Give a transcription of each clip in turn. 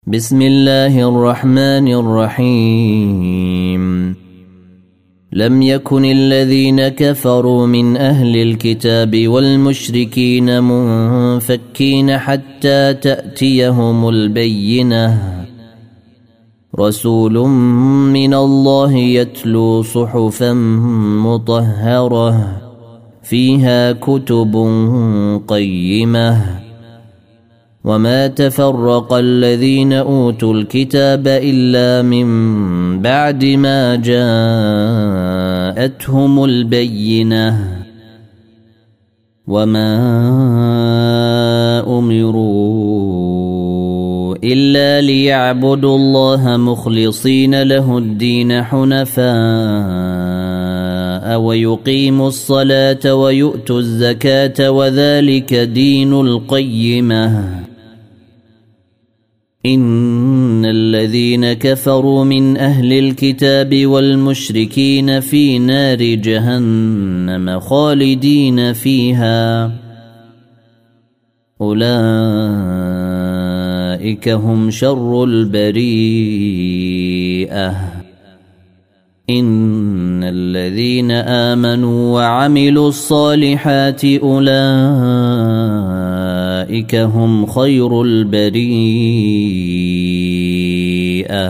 بسم الله الرحمن الرحيم. لم يكن الذين كفروا من أهل الكتاب والمشركين منفكين حتى تأتيهم البينة، رسول من الله يتلو صحفا مطهرة فيها كتب قيمة. وما تفرق الذين أوتوا الكتاب إلا من بعد ما جاءتهم البينة، وما أمروا إلا ليعبدوا الله مخلصين له الدين حنفاء ويقيموا الصلاة ويؤتوا الزكاة وذلك دين القيمة. إن الذين كفروا من أهل الكتاب والمشركين في نار جهنم خالدين فيها، أولئك هم شر البريئة. إن الذين آمنوا وعملوا الصالحات أولئك هم خير البريئة،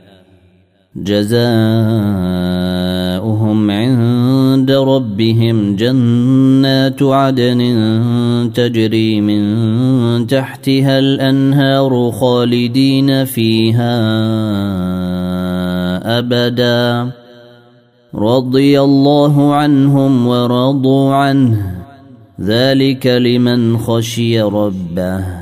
جزاؤهم عند ربهم جنات عدن تجري من تحتها الأنهار خالدين فيها أبدا، رضي الله عنهم ورضوا عنه، ذلك لمن خشي ربه.